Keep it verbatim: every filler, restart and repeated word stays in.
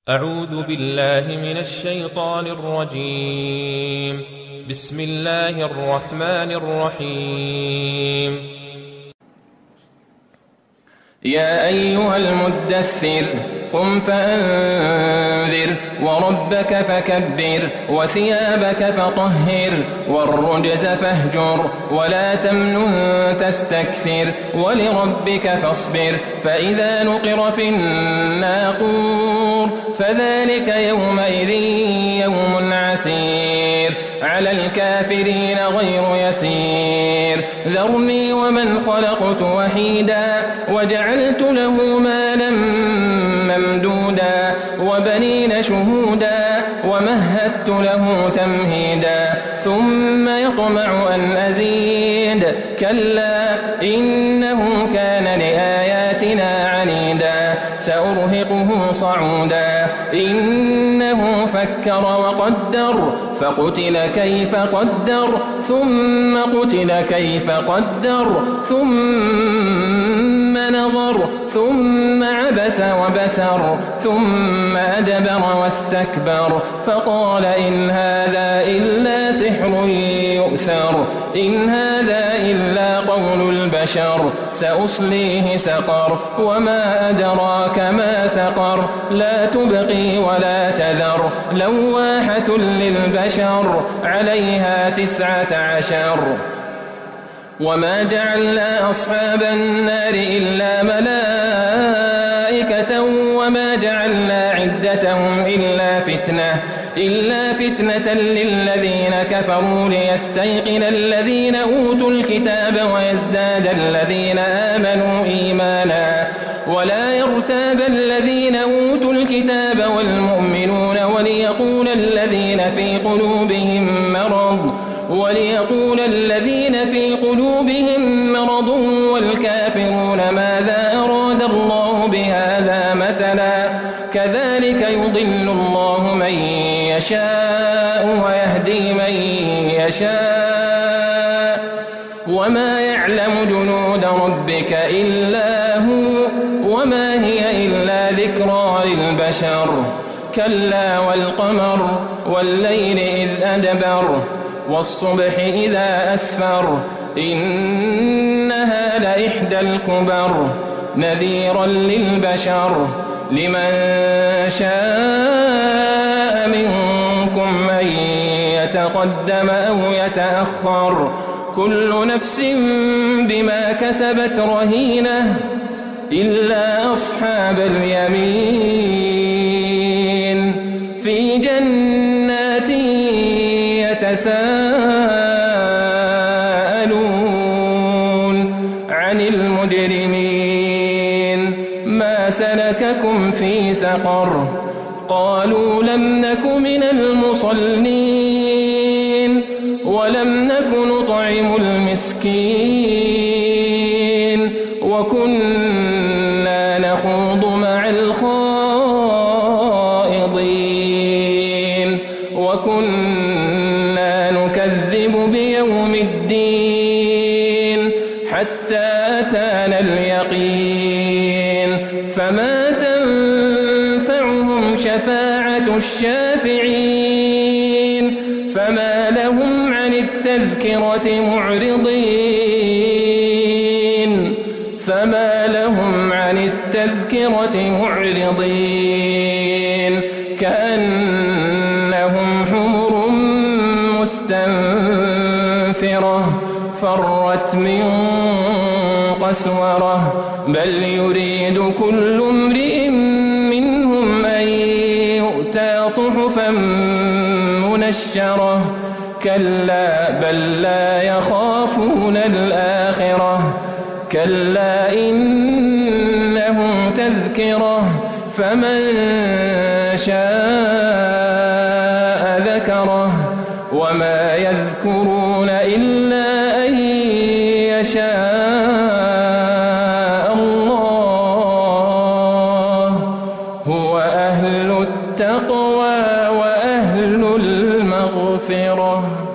أعوذ بالله من الشيطان الرجيم. بسم الله الرحمن الرحيم. يا أيها المدثر قم فأنذر وربك فكبر وثيابك فطهر والرجز فاهجر ولا تمنن تستكثر ولربك فاصبر فإذا نقر في الناقور فذلك يومئذ يوم عسير على الكافرين غير يسير ذرني ومن خلقت وحيدا وجعلت له مالا ممدودا وبنين شهودا ومهدت له تمهيدا ثم يطمع أن أزيد كلا إنه كان لآياتنا عنيدا سأرهقه صعودا إنه فكر وقدر فقتل كيف قدر ثم قتل كيف قدر ثم نظر ثم عبس وبسر ثم أدبر واستكبر فقال إن هذا إلا سحر يؤثر إن هذا إلا قول البشر سأصليه سقر وما أدراك ما سقر لا تبقي ولا تذر لواحة للبشر عليها تسعة عشر وما جعلنا أصحاب النار إلا ملائكة وما جعلنا عدتهم إلا فتنة إلا فتنة للذين كفروا ليستيقن الذين أوتوا الكتاب ويزداد الذين آمنوا إيمانا ولا يرتاب الذين أوتوا الكتاب والمؤمنون وليقول الذين في قلوبهم مرض وليقول الذين في قلوبهم مرض والكافرون ماذا أراد الله بهذا مثلا كذلك يضل الله من يشاء ويهدي من يشاء وما يعلم جنود ربك إلا هو وما هي إلا ذكرى للبشر كلا والقمر والليل إذ أدبر والصبح إذا أسفر إنها لإحدى الكبر نذيرا للبشر لمن شاء منكم أن يتقدم أو يتأخر كل نفس بما كسبت رهينة إلا أصحاب اليمين في جنات يتساءلون عن المجرمين ما سلككم في سقر قالوا لم نك من المصلين ولم نك نطعم المسكين وكنا نخوض مع الخائضين وكنا نكذب بيوم الدين حتى أتانا اليقين فما تنفعهم شفاعة الشافعين فما لهم عن التذكرة معرضين فما لهم عن التذكرة معرضين كأنهم حمر مستنفرة فرت من قسورة بل يريد كل امرئ منهم أن يؤتى صحفا منشرة كلا بل لا يخافون الآخرة كلا إنه تذكرة فمن شاء ذكره وما يذكرون إلا أن يشاء الله هو أهل التقوى وأهل المغفرة.